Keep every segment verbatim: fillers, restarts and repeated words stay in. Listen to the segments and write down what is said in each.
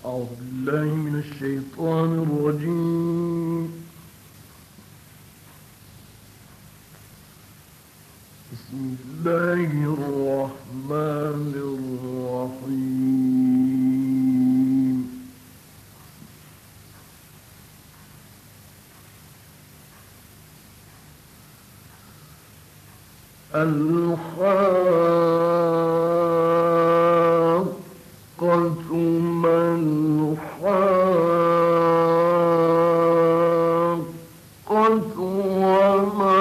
أعوذ بالله من الشيطان الرجيم. بسم الله الرحمن الرحيم. الحاقة ما الحاقة وما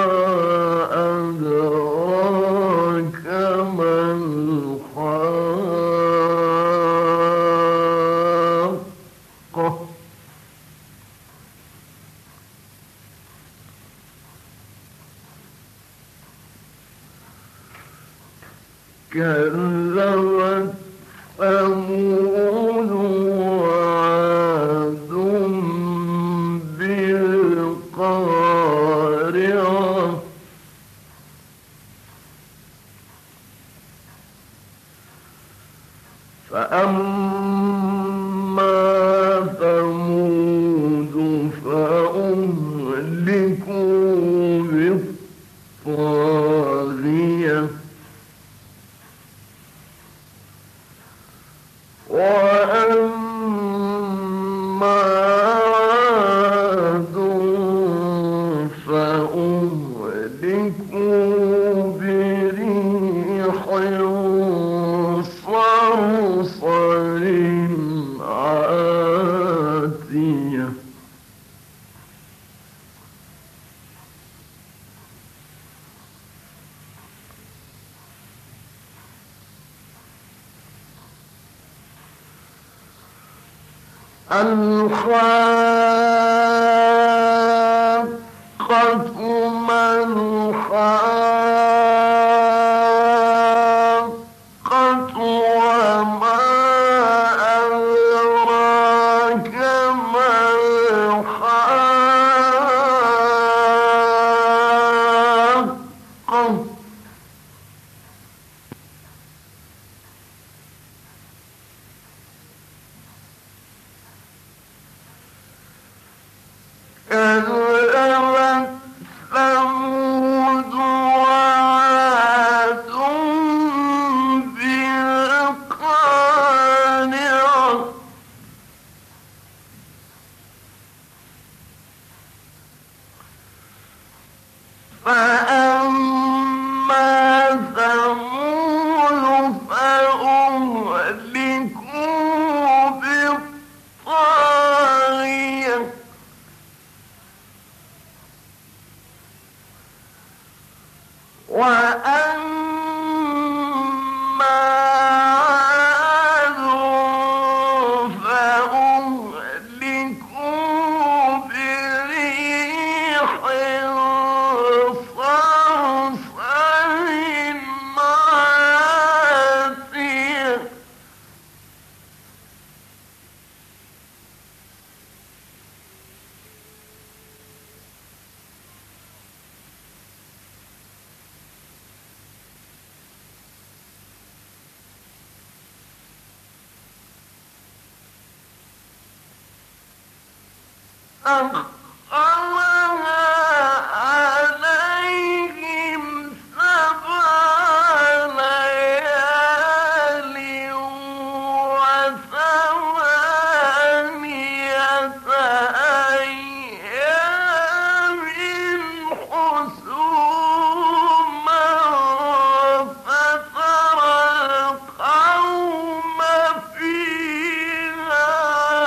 أدراك ما الحاقة كذبت ثمود وعاد بالقارعة فأما ثمود فأهلكوا بالطاغية وأما عاد فأهلكوا بريح صرصر عاتية الحاقة ما الحاقة وما أدراك ما الحاقة كذبت ثمود وعاد بالقارعة فأما ثمود فأهلكوا بالطاغية وأما عاد فأهلكوا بريح صرصر عاتية سخرها عليهم سبع ليال وثمانية أيام حسوما فترى القوم فيها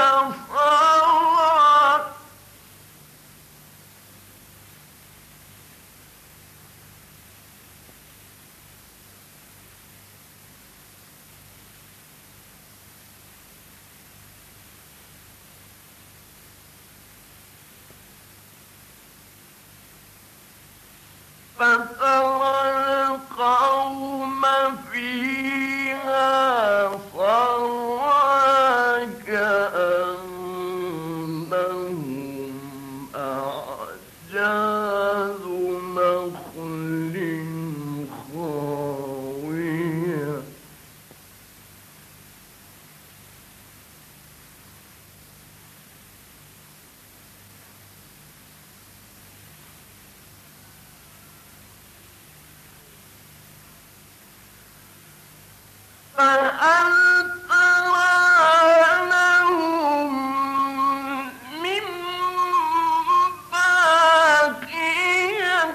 صرعى فترى القوم فيها صرعى كأنهم أعجاز نخل خاوية فهل ترى لهم من باقية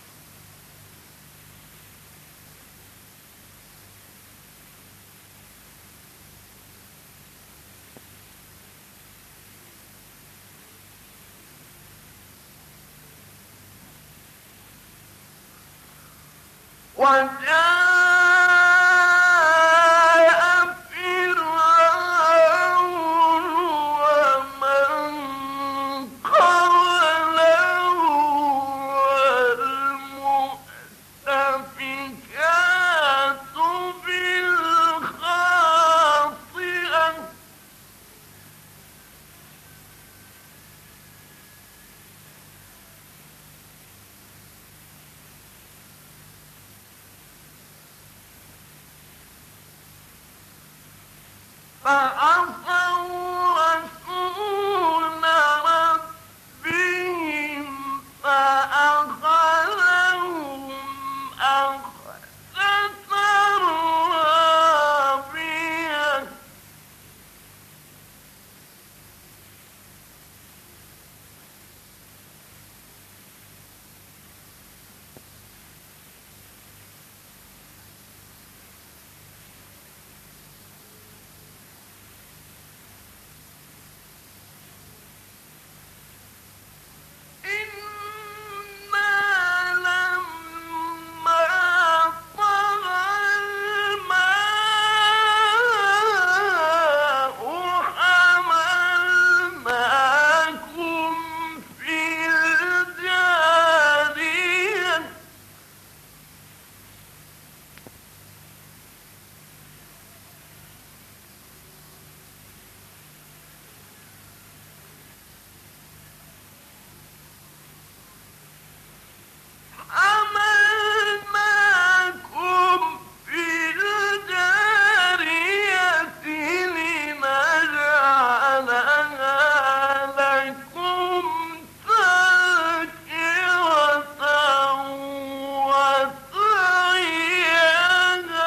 وجاء فرعون ومن قبله والمؤتفكات بالخاطئة فعصوا رسول ربهم فأخذهم أخذة رابية حملناكم في الجارية لنجعلها لكم تذكرة وتعيها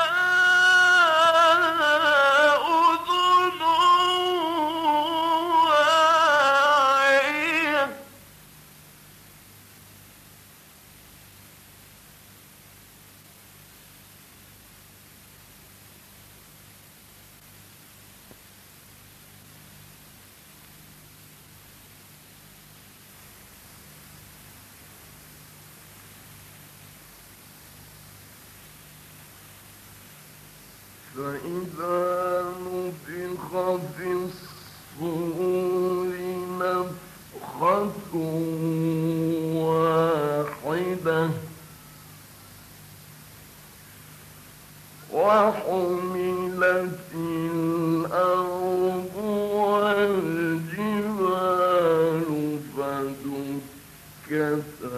أذن واعية فإذا نفخ في الصور نفخة واحدة وحملت الأرض والجبال فدكتا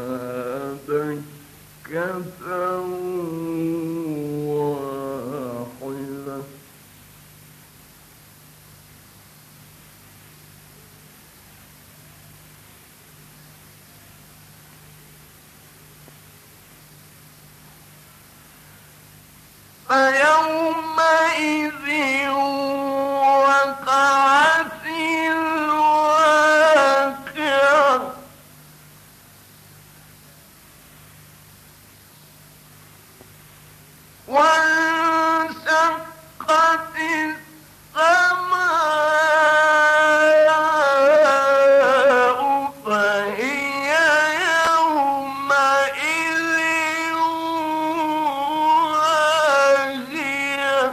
دكة واحدة فيومئذ وقعت الواقعة وانشقت السماء فهي يومئذ واهية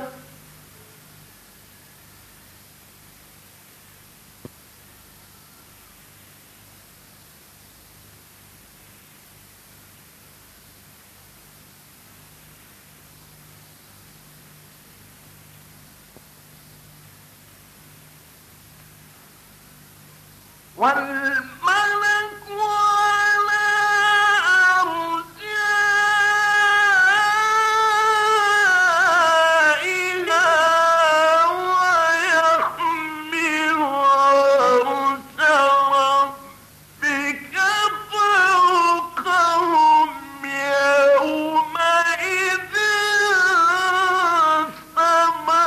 والملك على أرجائها ويحمل عرش ربك فوقهم يومئذ ثمانية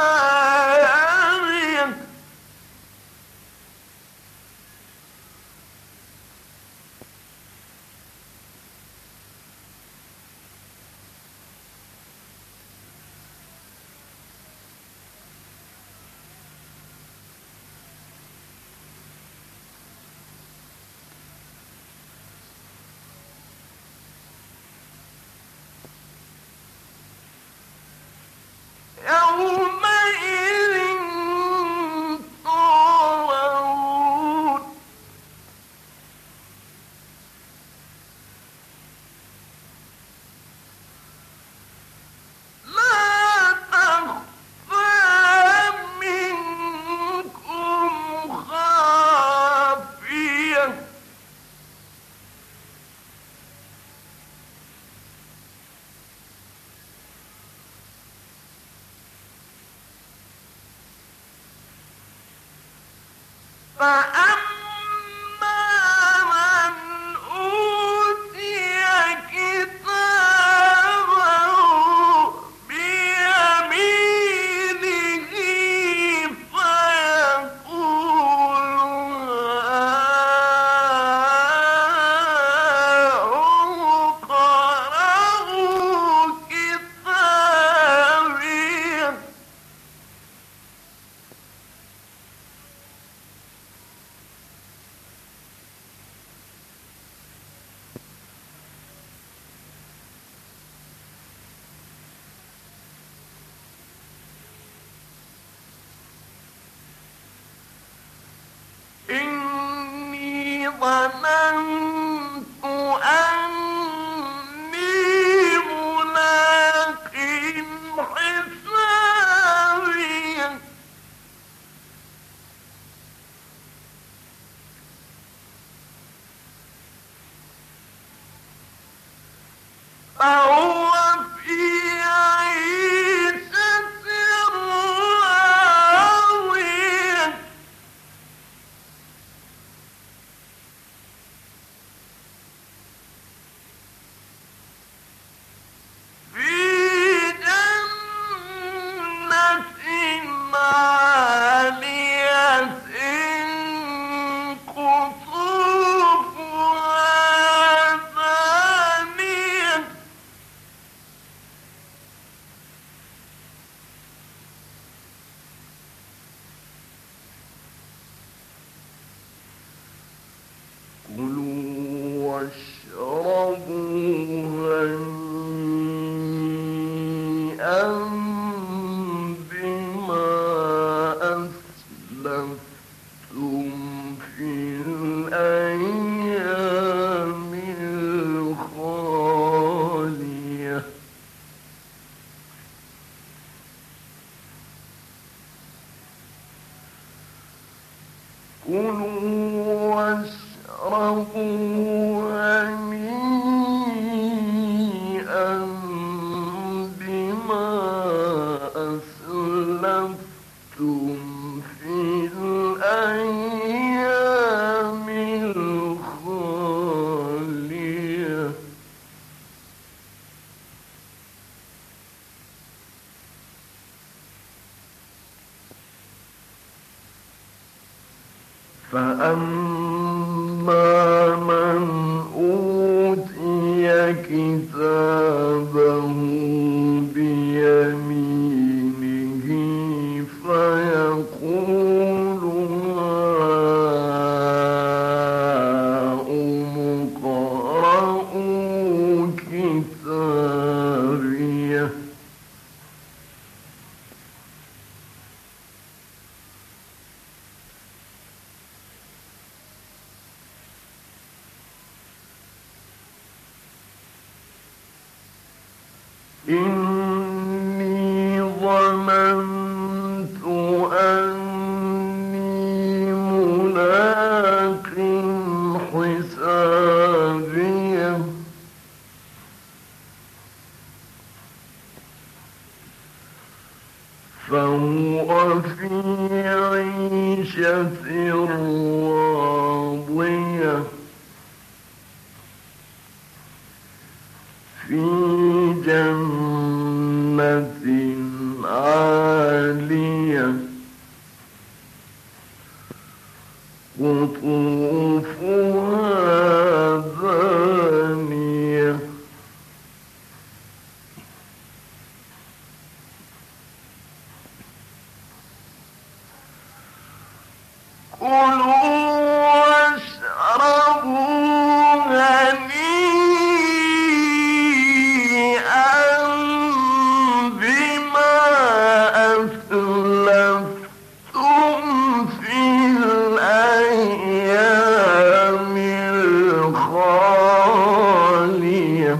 فأما من أوتي كتابه بيمينه فيقول هاؤم اقرءوا كتابيه إني ظننت أني ملاق حسابيه فهو في عيشة راضية في جنة عالية قطوفها دانية كلوا واشربوا هنيئا بما أسلفتم في الأيام الخالية كلوا واشربوا هنيئا بما أسلفتم في الأيام الخالية فأما من أوتي كتابه بيمينه فيقول هاؤم اقرءوا كتابيه إني ظننت أني ملاق حسابيه فهو في عيشة راضية في جنة عالية قطوفها دانية كلوا واشربوا هنيئا بما أسلفتم في الأيام الخالية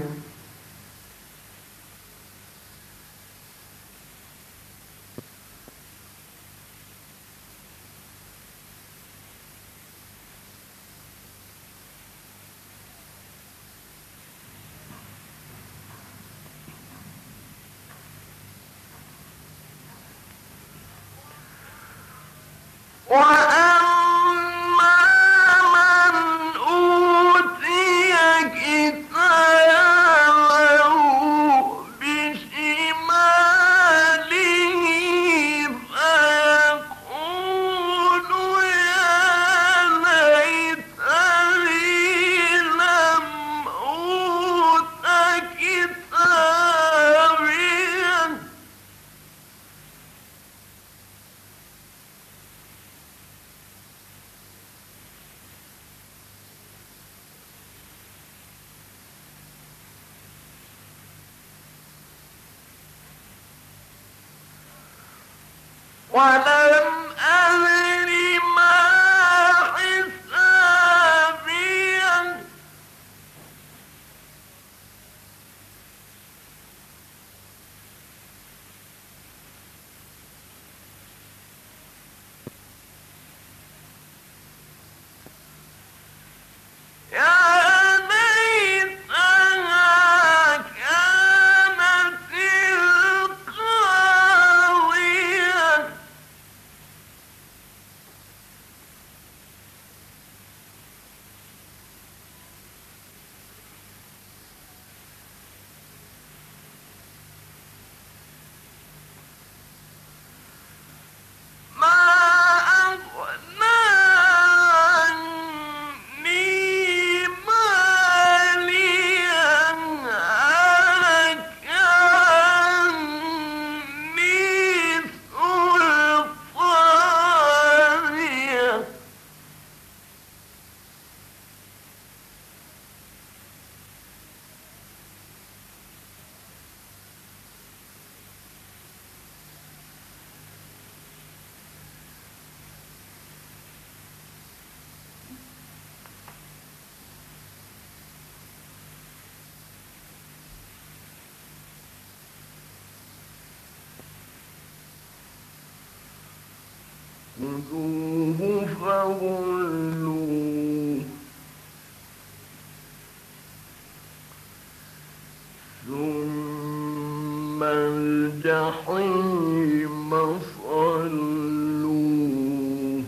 وأما ولم أدر ما حسابيه يا ليتها كانت القاضية ما أغنى عني ماليا هلك عني سلطانيه خذوه فغلوه ثم الجحيم صلوه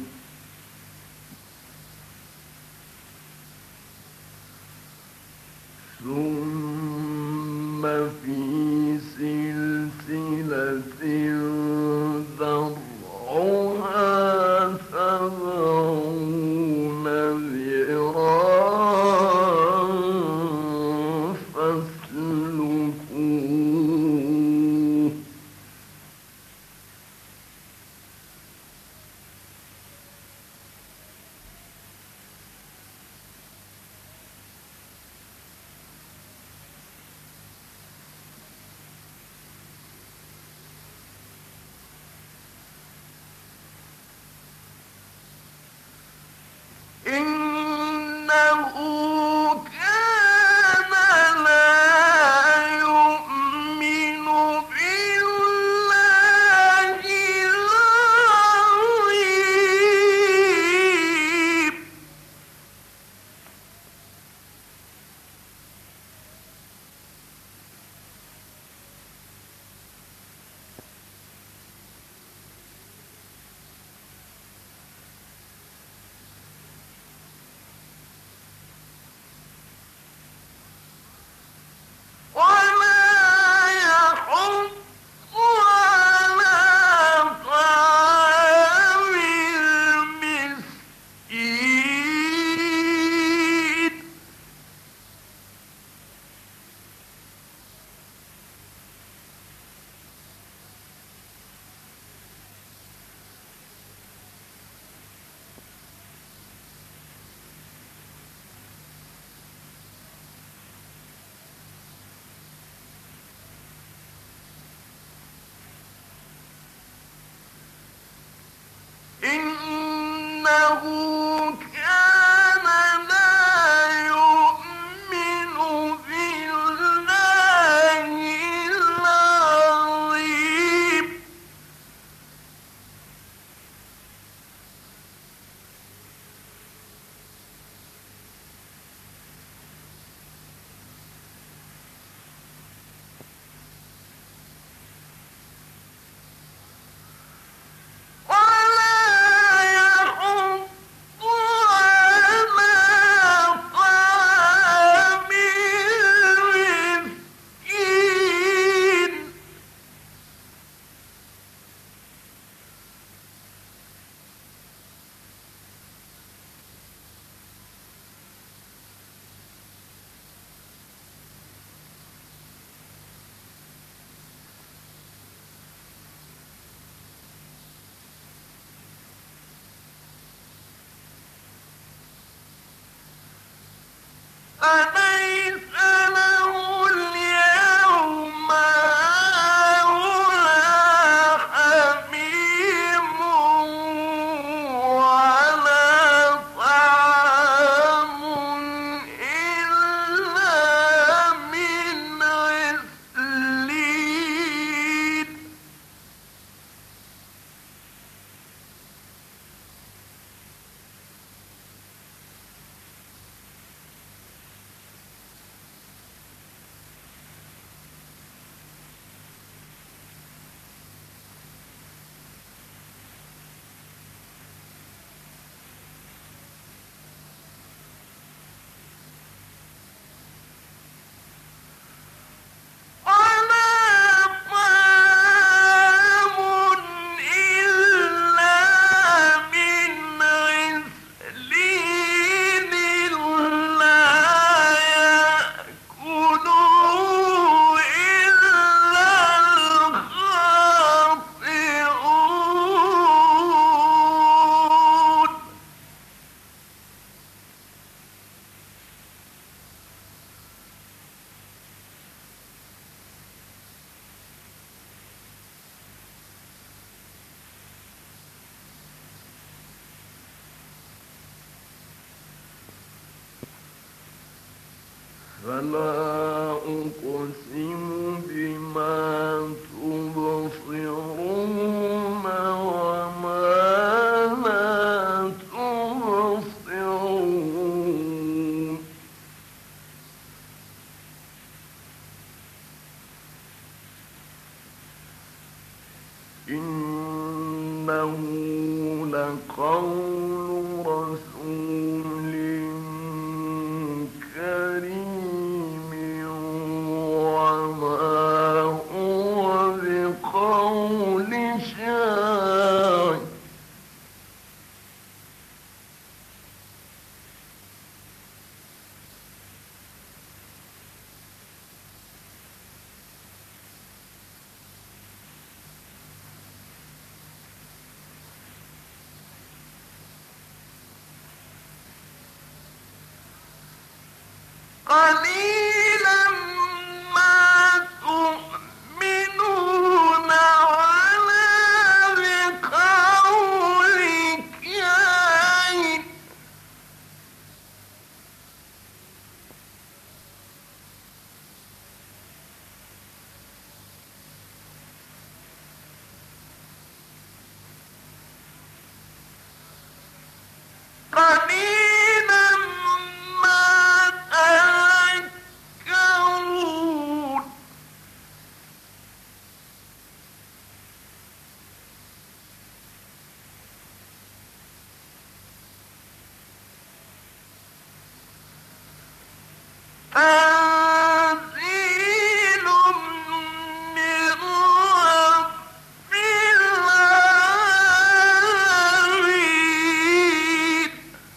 ثم في سلسلة ذرعها سبعون ذراعا فاسلكوه إنه كان لا يؤمن بالله العظيم ولا يحض على طعام المسكين إنه كان لا يؤمن بالله العظيم ولا يحض على طعام المسكين أليس له اليوم هاهنا حميم فلا أقسم بما تبصرون وما لا تبصرون إنه لقول رسول كريم وما هو بقول شاعر قليلا ما تؤمنون ولا بقول كاهن قليلا ما تذكرون تنزيل من رب العالمين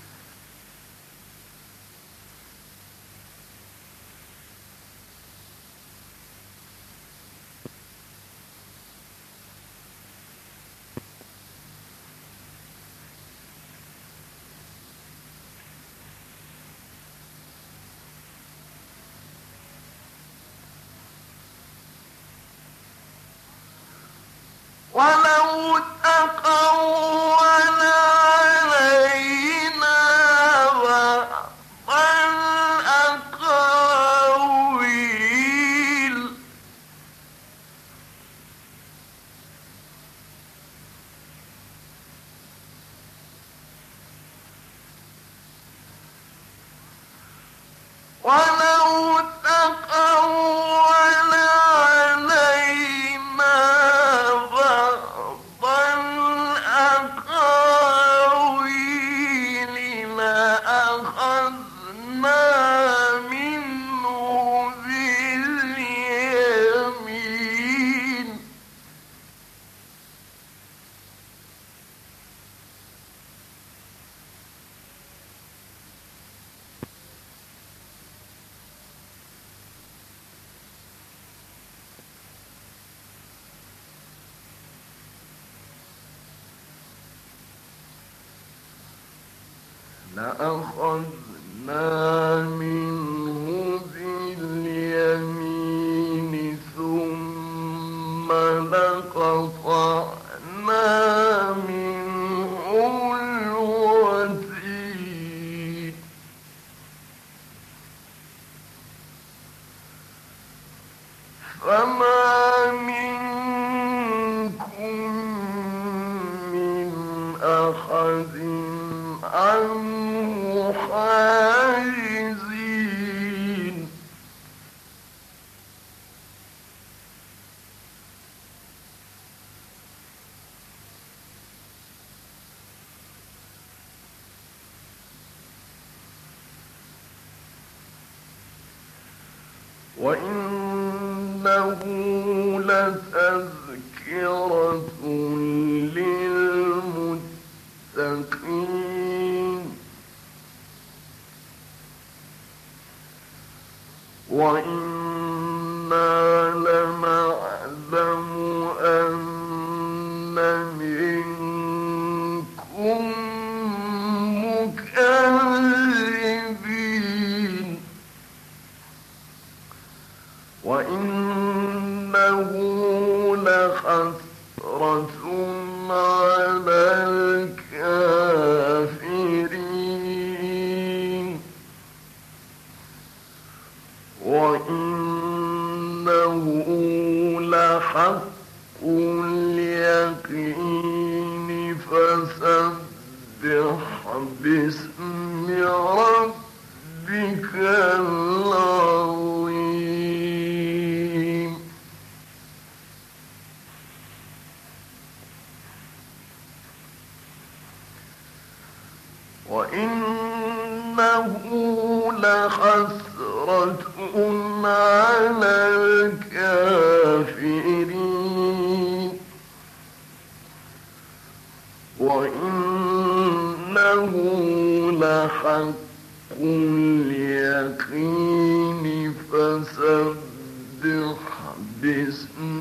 ولو تقول علينا بعض الأقاويل ولو تقول علينا بعض الأقاويل لأخذنا منه باليمين لأخذنا منه باليمين ثم لقطعنا منه الوتين فما منكم من أحد عنه حاجزين وإنه لتذكرة للمتقين وإنا لنعلم أن منكم مكذبين وإنه لحسرة على الكافرين وإنه لحسرة على الكافرين وإنه لحق اليقين فسبح باسم